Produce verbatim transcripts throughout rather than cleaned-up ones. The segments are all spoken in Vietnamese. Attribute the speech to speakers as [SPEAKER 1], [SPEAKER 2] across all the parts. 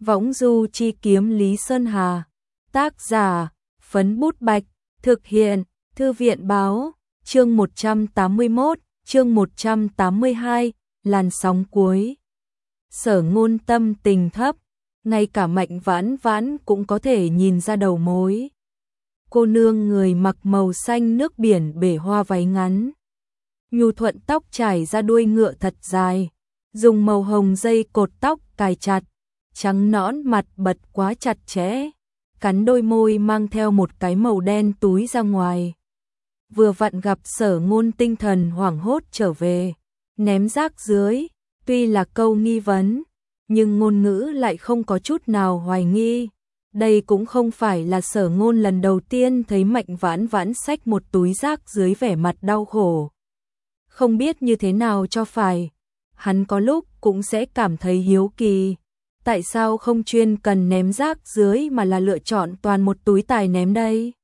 [SPEAKER 1] Võng du chi kiếm Lý Sơn Hà. Tác giả, Phấn Bút Bạch. Thực hiện, Thư viện Báo. Chương một trăm tám mươi mốt, chương một trăm tám mươi hai, làn sóng cuối. Sở Ngôn tâm tình thấp, ngay cả Mạnh Vãn Vãn cũng có thể nhìn ra đầu mối. Cô nương người mặc màu xanh nước biển bể hoa váy ngắn, nhu thuận tóc trải ra đuôi ngựa thật dài, dùng màu hồng dây cột tóc cài chặt, trắng nõn mặt bật quá chặt chẽ, cắn đôi môi mang theo một cái màu đen túi ra ngoài. Vừa vặn gặp Sở Ngôn tinh thần hoảng hốt trở về, ném rác dưới, tuy là câu nghi vấn, nhưng ngôn ngữ lại không có chút nào hoài nghi. Đây cũng không phải là Sở Ngôn lần đầu tiên thấy Mạnh Vãn Vãn xách một túi rác dưới vẻ mặt đau khổ. Không biết như thế nào cho phải, hắn có lúc cũng sẽ cảm thấy hiếu kỳ. Tại sao không chuyên cần ném rác dưới mà là lựa chọn toàn một túi tài ném đây?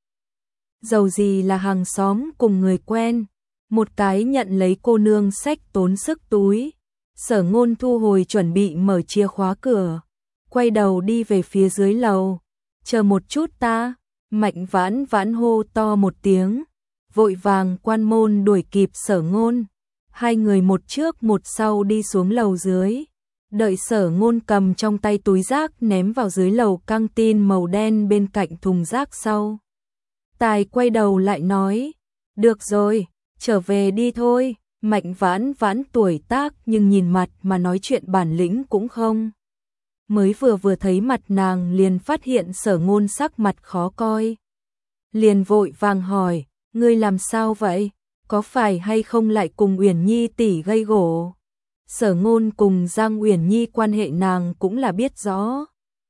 [SPEAKER 1] Dầu gì là hàng xóm cùng người quen, một cái nhận lấy cô nương xách tốn sức túi. Sở Ngôn thu hồi chuẩn bị mở chìa khóa cửa, quay đầu đi về phía dưới lầu. Chờ một chút ta, Mạnh Vãn Vãn hô to một tiếng, vội vàng quan môn đuổi kịp Sở Ngôn. Hai người một trước một sau đi xuống lầu dưới, đợi Sở Ngôn cầm trong tay túi rác ném vào dưới lầu căng tin màu đen bên cạnh thùng rác sau. Tài quay đầu lại nói, được rồi, trở về đi thôi. Mạnh Vãn Vãn tuổi tác nhưng nhìn mặt mà nói chuyện bản lĩnh cũng không. Mới vừa vừa thấy mặt nàng liền phát hiện Sở Ngôn sắc mặt khó coi. Liền vội vàng hỏi, ngươi làm sao vậy? Có phải hay không lại cùng Uyển Nhi tỷ gây gổ? Sở Ngôn cùng Giang Uyển Nhi quan hệ nàng cũng là biết rõ.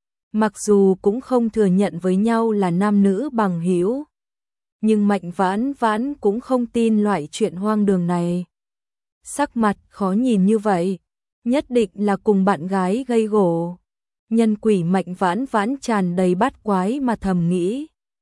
[SPEAKER 1] Mặc dù cũng không thừa nhận với nhau là nam nữ bằng hữu, nhưng Mạnh Vãn Vãn cũng không tin loại chuyện hoang đường này. Sắc mặt khó nhìn như vậy, nhất định là cùng bạn gái gây gổ. Nhân quỷ Mạnh Vãn Vãn tràn đầy bát quái mà thầm nghĩ.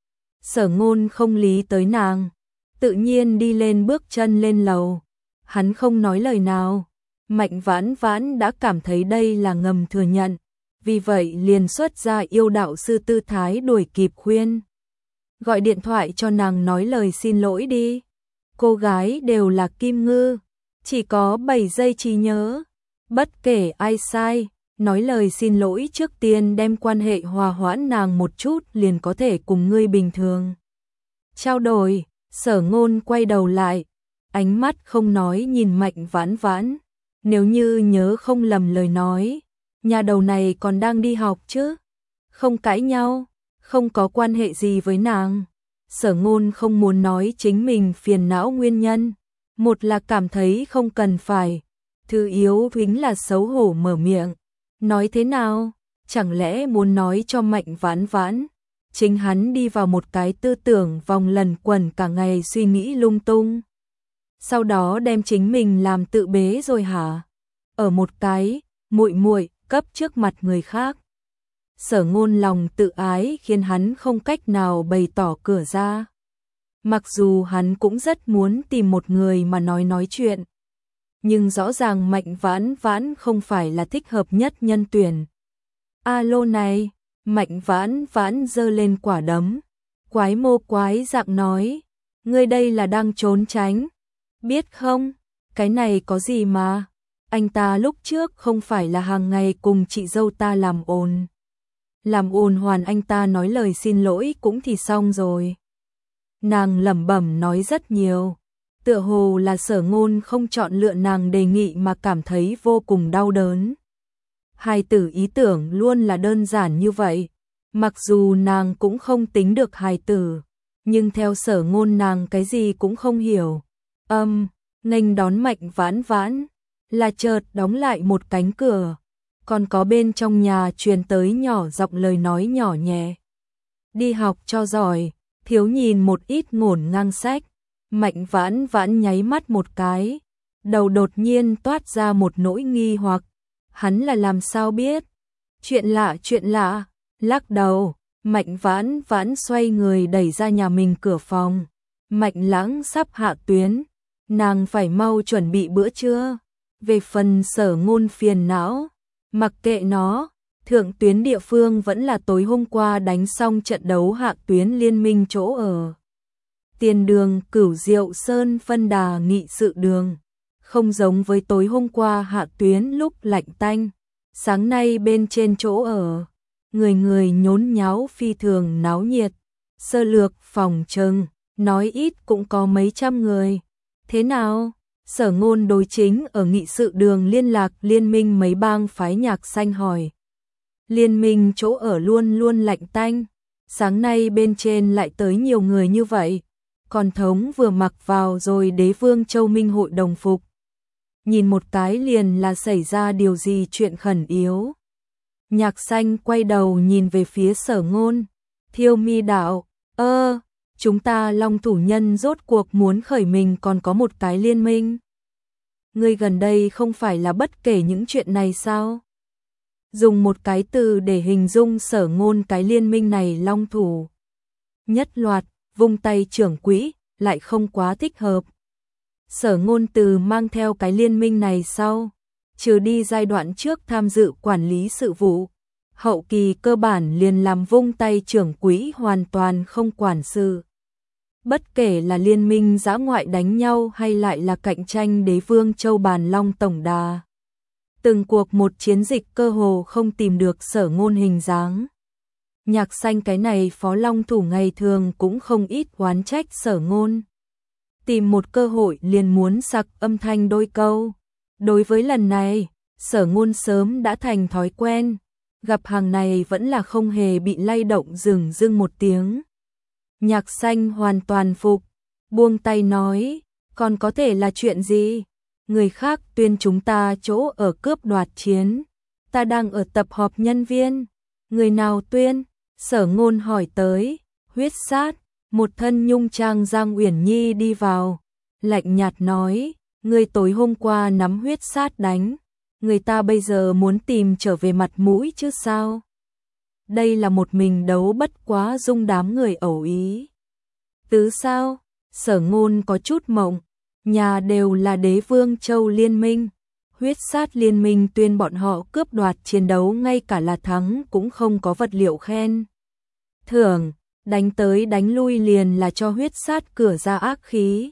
[SPEAKER 1] Sở Ngôn không lý tới nàng, tự nhiên đi lên bước chân lên lầu. Hắn không nói lời nào, Mạnh Vãn Vãn đã cảm thấy đây là ngầm thừa nhận, vì vậy liền xuất ra yêu đạo sư tư thái đuổi kịp khuyên. Gọi điện thoại cho nàng nói lời xin lỗi đi. Cô gái đều là kim ngư, chỉ có bảy giây trí nhớ. Bất kể ai sai, nói lời xin lỗi trước tiên đem quan hệ hòa hoãn nàng một chút liền có thể cùng ngươi bình thường trao đổi. Sở Ngôn quay đầu lại, ánh mắt không nói nhìn Mạnh Vãn Vãn. Nếu như nhớ không lầm lời nói, nhà đầu này còn đang đi học chứ? Không cãi nhau, không có quan hệ gì với nàng. Sở Ngôn không muốn nói chính mình phiền não nguyên nhân. Một là cảm thấy không cần phải, thứ yếu chính là xấu hổ mở miệng. Nói thế nào? Chẳng lẽ muốn nói cho Mạnh Vãn Vãn chính hắn đi vào một cái tư tưởng vòng lần quẩn cả ngày suy nghĩ lung tung, sau đó đem chính mình làm tự bế rồi hả? Ở một cái muội muội cấp trước mặt người khác. Sở Ngôn lòng tự ái khiến hắn không cách nào bày tỏ cửa ra. Mặc dù hắn cũng rất muốn tìm một người mà nói nói chuyện, nhưng rõ ràng Mạnh Vãn Vãn không phải là thích hợp nhất nhân tuyển. Alo này, Mạnh Vãn Vãn giơ lên quả đấm, quái mô quái dạng nói, ngươi đây là đang trốn tránh, biết không? Cái này có gì mà, anh ta lúc trước không phải là hàng ngày cùng chị dâu ta làm ồn. Làm ồn hoàn anh ta nói lời xin lỗi cũng thì xong rồi. Nàng lẩm bẩm nói rất nhiều, tựa hồ là Sở Ngôn không chọn lựa nàng đề nghị mà cảm thấy vô cùng đau đớn. Hài tử ý tưởng luôn là đơn giản như vậy, mặc dù nàng cũng không tính được hài tử, nhưng theo Sở Ngôn nàng cái gì cũng không hiểu. Âm, nghênh đón Mạnh Vãn Vãn, là chợt đóng lại một cánh cửa, còn có bên trong nhà truyền tới nhỏ giọng lời nói nhỏ nhẹ. Đi học cho giỏi, thiếu nhìn một ít ngổn ngang sách. Mạnh Vãn Vãn nháy mắt một cái, đầu đột nhiên toát ra một nỗi nghi hoặc. Hắn là làm sao biết? Chuyện lạ chuyện lạ, lắc đầu, Mạnh Vãn Vãn xoay người đẩy ra nhà mình cửa phòng. Mạnh Lãng sắp hạ tuyến, nàng phải mau chuẩn bị bữa trưa. Về phần Sở Ngôn phiền não, mặc kệ nó, Thượng tuyến địa phương vẫn là tối hôm qua đánh xong trận đấu hạ tuyến liên minh chỗ ở. Tiền đường Cửu Diệu Sơn phân đà nghị sự đường. Không giống với tối hôm qua hạ tuyến lúc lạnh tanh. Sáng nay bên trên chỗ ở, người người nhốn nháo phi thường náo nhiệt. Sơ lược phòng trừng, nói ít cũng có mấy trăm người. Thế nào? Sở Ngôn đối chính ở nghị sự đường liên lạc liên minh mấy bang phái Nhạc Xanh hỏi. Liên minh chỗ ở luôn luôn lạnh tanh. Sáng nay bên trên lại tới nhiều người như vậy. Còn thống vừa mặc vào rồi Đế Vương Châu Minh hội đồng phục. Nhìn một cái liền là xảy ra điều gì chuyện khẩn yếu. Nhạc Xanh quay đầu nhìn về phía Sở Ngôn. Thiêu Mi đạo, ơ, chúng ta Long thủ nhân rốt cuộc muốn khởi mình còn có một cái liên minh. Ngươi gần đây không phải là bất kể những chuyện này sao? Dùng một cái từ để hình dung Sở Ngôn cái liên minh này long thủ. Nhất loạt, vung tay trưởng quỹ, lại không quá thích hợp. Sở Ngôn từ mang theo cái liên minh này sau, trừ đi giai đoạn trước tham dự quản lý sự vụ, hậu kỳ cơ bản liền làm vung tay trưởng quỹ hoàn toàn không quản sự. Bất kể là liên minh dã ngoại đánh nhau hay lại là cạnh tranh Đế Vương Châu Bàn Long tổng đà. Từng cuộc một chiến dịch cơ hồ không tìm được Sở Ngôn hình dáng. Nhạc Xanh cái này phó long thủ ngày thường cũng không ít oán trách Sở Ngôn. Tìm một cơ hội liền muốn sặc âm thanh đôi câu. Đối với lần này, Sở Ngôn sớm đã thành thói quen. Gặp hàng này vẫn là không hề bị lay động dừng dưng một tiếng. Nhạc Xanh hoàn toàn phục, buông tay nói, còn có thể là chuyện gì? Người khác tuyên chúng ta chỗ ở cướp đoạt chiến, ta đang ở tập họp nhân viên. Người nào tuyên? Sở Ngôn hỏi tới. Huyết sát. Một thân nhung trang Giang Uyển Nhi đi vào, lạnh nhạt nói, người tối hôm qua nắm huyết sát đánh, người ta bây giờ muốn tìm trở về mặt mũi chứ sao? Đây là một mình đấu bất quá dung đám người ẩu ý. Tứ sao? Sở Ngôn có chút mộng, nhà đều là Đế Vương Châu liên minh, huyết sát liên minh tuyên bọn họ cướp đoạt chiến đấu ngay cả là thắng cũng không có vật liệu khen thưởng, đánh tới đánh lui liền là cho huyết sát cửa ra ác khí.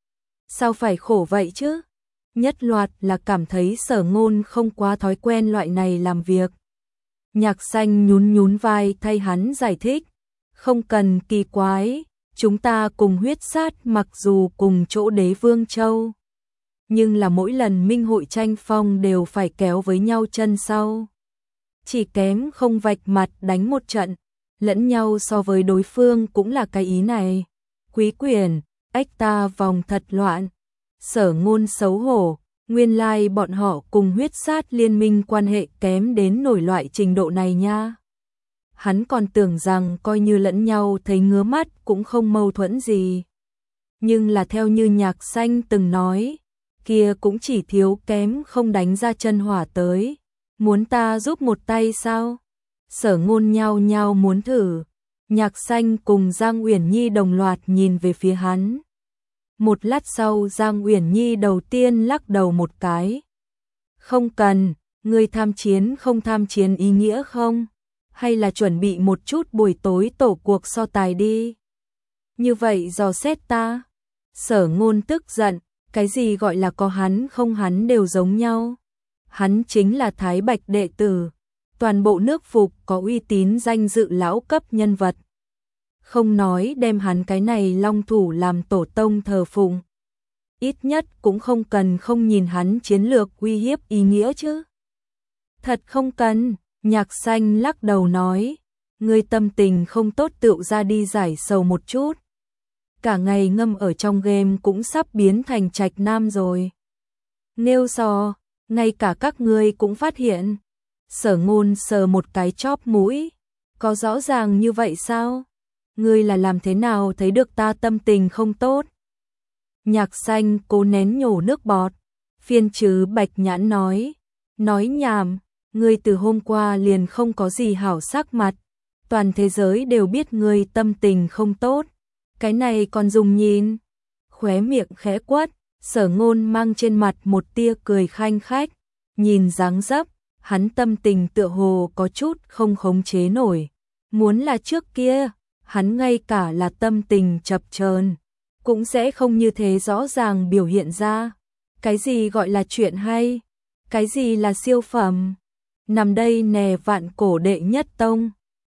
[SPEAKER 1] Sao phải khổ vậy chứ? Nhất loạt là cảm thấy Sở Ngôn không quá thói quen loại này làm việc. Nhạc Xanh nhún nhún vai thay hắn giải thích, không cần kỳ quái, chúng ta cùng huyết sát mặc dù cùng chỗ Đế Vương Châu, nhưng là mỗi lần minh hội tranh phong đều phải kéo với nhau chân sau. Chỉ kém không vạch mặt đánh một trận, lẫn nhau so với đối phương cũng là cái ý này. Quý quyền, ách ta vòng thật loạn. Sở Ngôn xấu hổ, nguyên lai like bọn họ cùng huyết sát liên minh quan hệ kém đến nổi loại trình độ này nha. Hắn còn tưởng rằng coi như lẫn nhau thấy ngứa mắt cũng không mâu thuẫn gì. Nhưng là theo như Nhạc Xanh từng nói, kia cũng chỉ thiếu kém không đánh ra chân hỏa tới. Muốn ta giúp một tay sao? Sở Ngôn nhao nhao muốn thử. Nhạc Xanh cùng Giang Uyển Nhi đồng loạt nhìn về phía hắn. Một lát sau Giang Uyển Nhi đầu tiên lắc đầu một cái. Không cần, ngươi tham chiến không tham chiến ý nghĩa không? Hay là chuẩn bị một chút buổi tối tổ cuộc so tài đi? Như vậy dò xét ta. Sở Ngôn tức giận, cái gì gọi là có hắn không hắn đều giống nhau. Hắn chính là Thái Bạch đệ tử, toàn bộ nước Phục có uy tín danh dự lão cấp nhân vật. Không nói đem hắn cái này long thủ làm tổ tông thờ phụng, ít nhất cũng không cần không nhìn hắn chiến lược uy hiếp ý nghĩa chứ. Thật không cần, Nhạc Xanh lắc đầu nói, ngươi tâm tình không tốt tựu ra đi giải sầu một chút. Cả ngày ngâm ở trong game cũng sắp biến thành trạch nam rồi. Nêu so, ngay cả các ngươi cũng phát hiện. Sở Ngôn sờ một cái chóp mũi, có rõ ràng như vậy sao? Ngươi là làm thế nào thấy được ta tâm tình không tốt? Nhạc Xanh cố nén nhổ nước bọt, phiên trứ Bạch Nhãn nói, nói nhảm, ngươi từ hôm qua liền không có gì hảo sắc mặt, toàn thế giới đều biết ngươi tâm tình không tốt, cái này còn dùng nhìn? Khóe miệng khẽ quất, Sở Ngôn mang trên mặt một tia cười khanh khách, nhìn dáng dấp, hắn tâm tình tựa hồ có chút không khống chế nổi. Muốn là trước kia, hắn ngay cả là tâm tình chập chờn cũng sẽ không như thế rõ ràng biểu hiện ra. Cái gì gọi là chuyện hay? Cái gì là siêu phẩm? Nằm đây nè vạn cổ đệ nhất tông.